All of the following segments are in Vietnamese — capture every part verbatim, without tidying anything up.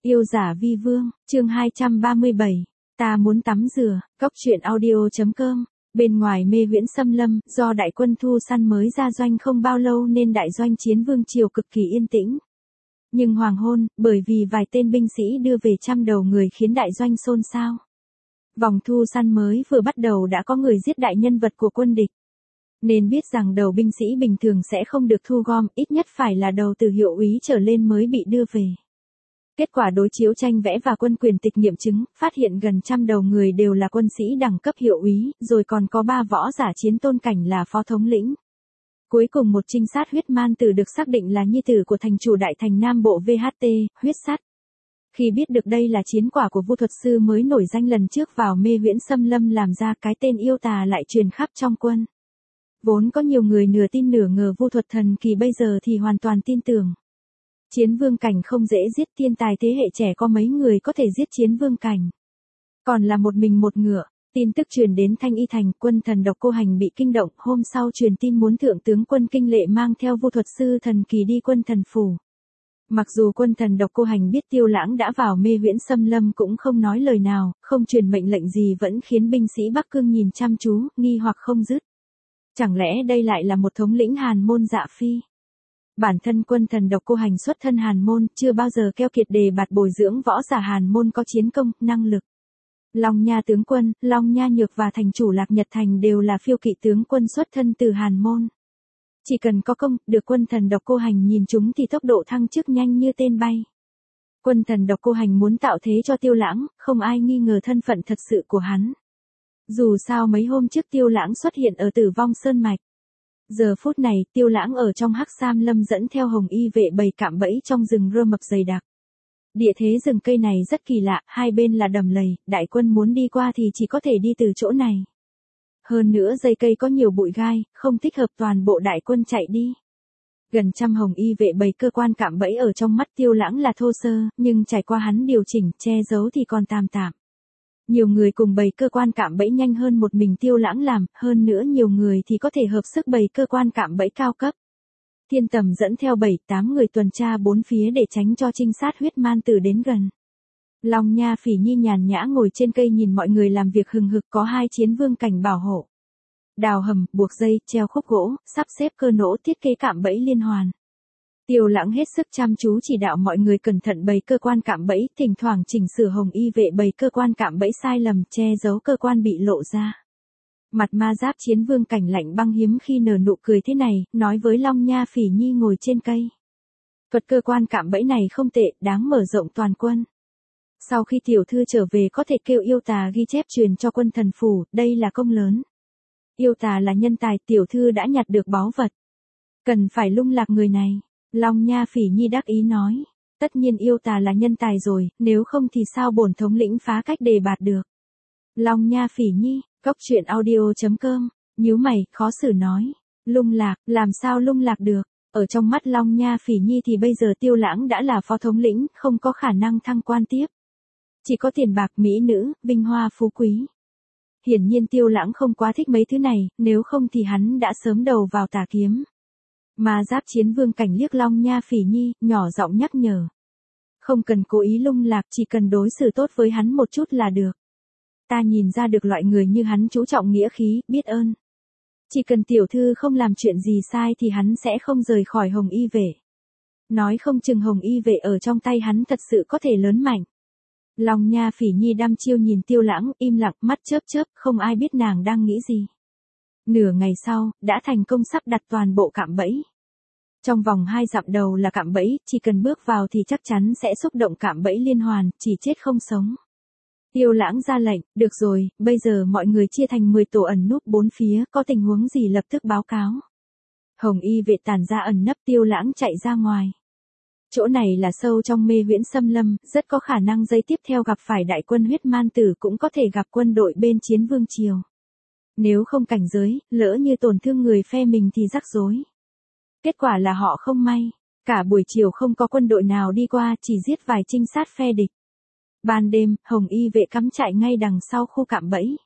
Yêu giả vi vương, chương hai trăm ba mươi bảy. Ta muốn tắm rửa, Cóc truyện audio.com. Bên ngoài mê huyễn xâm lâm, do đại quân thu săn mới ra doanh không bao lâu nên đại doanh chiến vương triều cực kỳ yên tĩnh. Nhưng hoàng hôn, bởi vì vài tên binh sĩ đưa về trăm đầu người khiến đại doanh xôn xao. Vòng thu săn mới vừa bắt đầu đã có người giết đại nhân vật của quân địch. Nên biết rằng đầu binh sĩ bình thường sẽ không được thu gom, ít nhất phải là đầu từ hiệu úy trở lên mới bị đưa về. Kết quả đối chiếu tranh vẽ và quân quyền tịch nghiệm chứng, phát hiện gần trăm đầu người đều là quân sĩ đẳng cấp hiệu úy, rồi còn có ba võ giả chiến tôn cảnh là phó thống lĩnh. Cuối cùng một trinh sát huyết man tử được xác định là nhi tử của thành chủ đại thành Nam Bộ vê hát tê, huyết sắt. Khi biết được đây là chiến quả của vu thuật sư mới nổi danh lần trước vào mê huyễn xâm lâm làm ra, cái tên yêu tà lại truyền khắp trong quân. Vốn có nhiều người nửa tin nửa ngờ vu thuật thần kỳ, bây giờ thì hoàn toàn tin tưởng. Chiến vương cảnh không dễ giết, thiên tài thế hệ trẻ có mấy người có thể giết chiến vương cảnh. Còn là một mình một ngựa. Tin tức truyền đến Thanh Y Thành, quân thần Độc Cô Hành bị kinh động, hôm sau truyền tin muốn thượng tướng quân Kinh Lệ mang theo vu thuật sư thần kỳ đi quân thần phủ. Mặc dù quân thần Độc Cô Hành biết Tiêu Lãng đã vào mê huyễn xâm lâm cũng không nói lời nào, không truyền mệnh lệnh gì vẫn khiến binh sĩ Bắc Cương nhìn chăm chú, nghi hoặc không dứt. Chẳng lẽ đây lại là một thống lĩnh Hàn Môn Dạ Phi? Bản thân quân thần Độc Cô Hành xuất thân Hàn Môn, chưa bao giờ keo kiệt đề bạt bồi dưỡng võ giả Hàn Môn có chiến công, năng lực. Long Nha tướng quân, Long Nha Nhược và thành chủ Lạc Nhật Thành đều là phiêu kỵ tướng quân xuất thân từ Hàn Môn. Chỉ cần có công, được quân thần Độc Cô Hành nhìn chúng thì tốc độ thăng chức nhanh như tên bay. Quân thần Độc Cô Hành muốn tạo thế cho Tiêu Lãng, không ai nghi ngờ thân phận thật sự của hắn. Dù sao mấy hôm trước Tiêu Lãng xuất hiện ở Tử Vong Sơn Mạch. Giờ phút này, Tiêu Lãng ở trong Hắc Sam Lâm dẫn theo Hồng Y vệ bầy cạm bẫy trong rừng rơ mập dày đặc. Địa thế rừng cây này rất kỳ lạ, hai bên là đầm lầy, đại quân muốn đi qua thì chỉ có thể đi từ chỗ này. Hơn nữa dây cây có nhiều bụi gai, không thích hợp toàn bộ đại quân chạy đi. Gần trăm Hồng Y vệ bầy cơ quan cạm bẫy ở trong mắt Tiêu Lãng là thô sơ, nhưng trải qua hắn điều chỉnh, che giấu thì còn tạm tạm. Nhiều người cùng bầy cơ quan cạm bẫy nhanh hơn một mình Tiêu Lãng làm, hơn nữa nhiều người thì có thể hợp sức bầy cơ quan cạm bẫy cao cấp. Thiên Tầm dẫn theo bảy tám người tuần tra bốn phía để tránh cho trinh sát huyết man tử đến gần. Long Nha Phỉ Nhi nhàn nhã ngồi trên cây nhìn mọi người làm việc hừng hực, có hai chiến vương cảnh bảo hộ. Đào hầm, buộc dây, treo khúc gỗ, sắp xếp cơ nỗ, thiết kế cạm bẫy liên hoàn. Tiêu Lãng hết sức chăm chú chỉ đạo mọi người cẩn thận bày cơ quan cạm bẫy, thỉnh thoảng chỉnh sửa Hồng Y vệ bày cơ quan cạm bẫy sai lầm, che giấu cơ quan bị lộ ra. Mặt ma giáp chiến vương cảnh lạnh băng hiếm khi nở nụ cười thế này, nói với Long Nha Phỉ Nhi ngồi trên cây. Thuật cơ quan cạm bẫy này không tệ, đáng mở rộng toàn quân. Sau khi tiểu thư trở về có thể kêu yêu tà ghi chép truyền cho quân thần phủ, đây là công lớn. Yêu tà là nhân tài, tiểu thư đã nhặt được báu vật. Cần phải lung lạc người này. Long Nha Phỉ Nhi đắc ý nói. Tất nhiên yêu tà là nhân tài rồi, nếu không thì sao bổn thống lĩnh phá cách đề bạt được. Long Nha Phỉ Nhi, Cóc truyện audio.com, nhíu mày, khó xử nói. Lung lạc, làm sao lung lạc được? Ở trong mắt Long Nha Phỉ Nhi thì bây giờ Tiêu Lãng đã là phó thống lĩnh, không có khả năng thăng quan tiếp. Chỉ có tiền bạc, mỹ nữ, vinh hoa phú quý. Hiển nhiên Tiêu Lãng không quá thích mấy thứ này, nếu không thì hắn đã sớm đầu vào tà kiếm. Mà giáp chiến vương cảnh liếc Long Nha Phỉ Nhi, nhỏ giọng nhắc nhở. Không cần cố ý lung lạc, chỉ cần đối xử tốt với hắn một chút là được. Ta nhìn ra được loại người như hắn chú trọng nghĩa khí, biết ơn. Chỉ cần tiểu thư không làm chuyện gì sai thì hắn sẽ không rời khỏi Hồng Y vệ. Nói không chừng Hồng Y vệ ở trong tay hắn thật sự có thể lớn mạnh. Long Nha Phỉ Nhi đăm chiêu nhìn Tiêu Lãng, im lặng, mắt chớp chớp, không ai biết nàng đang nghĩ gì. Nửa ngày sau, đã thành công sắp đặt toàn bộ cạm bẫy. Trong vòng hai dặm đầu là cạm bẫy, chỉ cần bước vào thì chắc chắn sẽ xúc động cạm bẫy liên hoàn, chỉ chết không sống. Tiêu Lãng ra lệnh, được rồi, bây giờ mọi người chia thành mười tổ ẩn núp bốn phía, có tình huống gì lập tức báo cáo. Hồng Y vệ tản ra ẩn nấp, Tiêu Lãng chạy ra ngoài. Chỗ này là sâu trong mê huyễn xâm lâm, rất có khả năng giây tiếp theo gặp phải đại quân huyết man tử, cũng có thể gặp quân đội bên chiến vương triều. Nếu không cảnh giới, lỡ như tổn thương người phe mình thì rắc rối. Kết quả là họ không may. Cả buổi chiều không có quân đội nào đi qua, chỉ giết vài trinh sát phe địch. Ban đêm, Hồng Y vệ cắm trại ngay đằng sau khu cạm bẫy.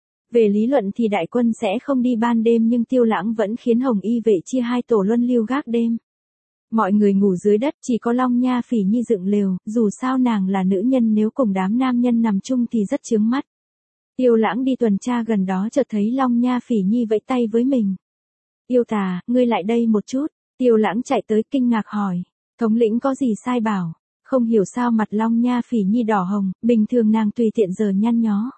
Về lý luận thì đại quân sẽ không đi ban đêm nhưng Tiêu Lãng vẫn khiến Hồng Y vệ chia hai tổ luân lưu gác đêm. Mọi người ngủ dưới đất, chỉ có Long Nha Phỉ Nhi dựng lều, dù sao nàng là nữ nhân nếu cùng đám nam nhân nằm chung thì rất chướng mắt. Tiêu Lãng đi tuần tra gần đó chợt thấy Long Nha Phỉ Nhi vẫy tay với mình. Yêu tà, ngươi lại đây một chút. Tiêu Lãng chạy tới kinh ngạc hỏi. Thống lĩnh có gì sai bảo? Không hiểu sao mặt Long Nha Phỉ Nhi đỏ hồng, bình thường nàng tùy tiện giờ nhăn nhó.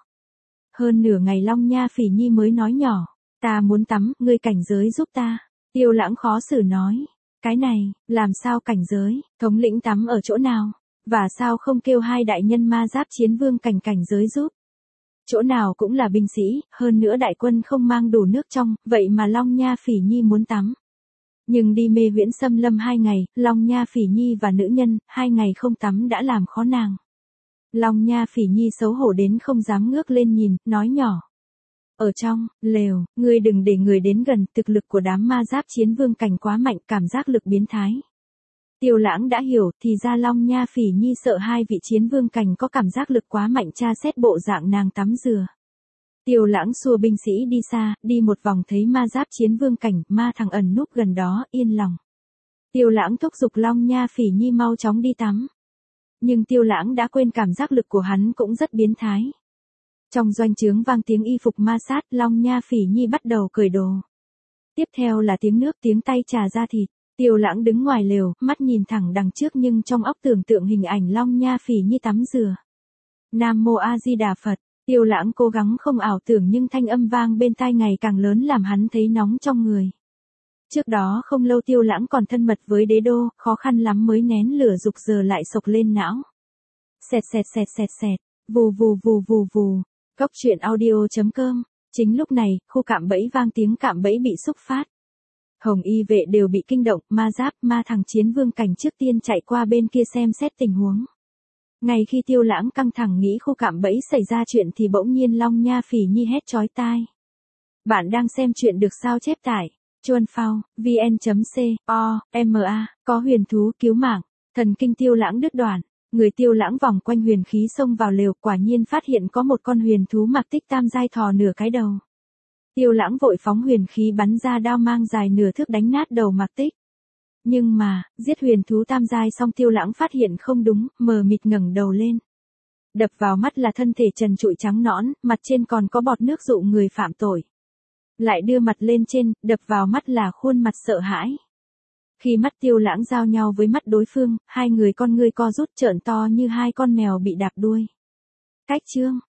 Hơn nửa ngày Long Nha Phỉ Nhi mới nói nhỏ. Ta muốn tắm, ngươi cảnh giới giúp ta. Tiêu Lãng khó xử nói. Cái này, làm sao cảnh giới, thống lĩnh tắm ở chỗ nào? Và sao không kêu hai đại nhân ma giáp chiến vương cảnh cảnh giới giúp? Chỗ nào cũng là binh sĩ, hơn nữa đại quân không mang đủ nước trong, vậy mà Long Nha Phỉ Nhi muốn tắm. Nhưng đi mê viễn xâm lâm hai ngày, Long Nha Phỉ Nhi và nữ nhân, hai ngày không tắm đã làm khó nàng. Long Nha Phỉ Nhi xấu hổ đến không dám ngước lên nhìn, nói nhỏ. Ở trong, lều, ngươi đừng để người đến gần, thực lực của đám ma giáp chiến vương cảnh quá mạnh, cảm giác lực biến thái. Tiêu Lãng đã hiểu, thì ra Long Nha Phỉ Nhi sợ hai vị chiến vương cảnh có cảm giác lực quá mạnh tra xét bộ dạng nàng tắm rửa. Tiêu Lãng xua binh sĩ đi xa, đi một vòng thấy ma giáp chiến vương cảnh, ma thằng ẩn núp gần đó, yên lòng. Tiêu Lãng thúc giục Long Nha Phỉ Nhi mau chóng đi tắm. Nhưng Tiêu Lãng đã quên cảm giác lực của hắn cũng rất biến thái. Trong doanh trướng vang tiếng y phục ma sát, Long Nha Phỉ Nhi bắt đầu cởi đồ. Tiếp theo là tiếng nước, tiếng tay trà ra thịt. Tiêu Lãng đứng ngoài lều, mắt nhìn thẳng đằng trước nhưng trong óc tưởng tượng hình ảnh Long Nha Phỉ Nhi tắm rửa. Nam Mô A Di Đà Phật. Tiêu Lãng cố gắng không ảo tưởng nhưng thanh âm vang bên tai ngày càng lớn làm hắn thấy nóng trong người. Trước đó không lâu Tiêu Lãng còn thân mật với đế đô, khó khăn lắm mới nén lửa dục giờ lại sộc lên não. Xẹt xẹt xẹt xẹt xẹt, vù vù vù vù vù. Cốc truyện audio chấm com. Chính lúc này, khu cạm bẫy vang tiếng cạm bẫy bị xúc phát. Hồng y vệ đều bị kinh động, ma giáp, ma thằng chiến vương cảnh trước tiên chạy qua bên kia xem xét tình huống. Ngay khi Tiêu Lãng căng thẳng nghĩ khu cạm bẫy xảy ra chuyện thì bỗng nhiên Long Nha Phỉ Nhi hét chói tai. Bạn đang xem chuyện được sao chép tải. Chuan phao, vn.co.ma, có huyền thú cứu mạng. Thần kinh Tiêu Lãng đứt đoạn. Người Tiêu Lãng vòng quanh huyền khí xông vào lều, quả nhiên phát hiện có một con huyền thú mặc tích tam giai thò nửa cái đầu. Tiêu Lãng vội phóng huyền khí bắn ra đao mang dài nửa thước đánh nát đầu mặc tích. Nhưng mà, giết huyền thú tam giai xong Tiêu Lãng phát hiện không đúng, mờ mịt ngẩng đầu lên. Đập vào mắt là thân thể trần trụi trắng nõn, mặt trên còn có bọt nước dụ người phạm tội. Lại đưa mặt lên trên, đập vào mắt là khuôn mặt sợ hãi. Khi mắt Tiêu Lãng giao nhau với mắt đối phương, hai người con ngươi co rút trợn to như hai con mèo bị đạp đuôi. Cách chương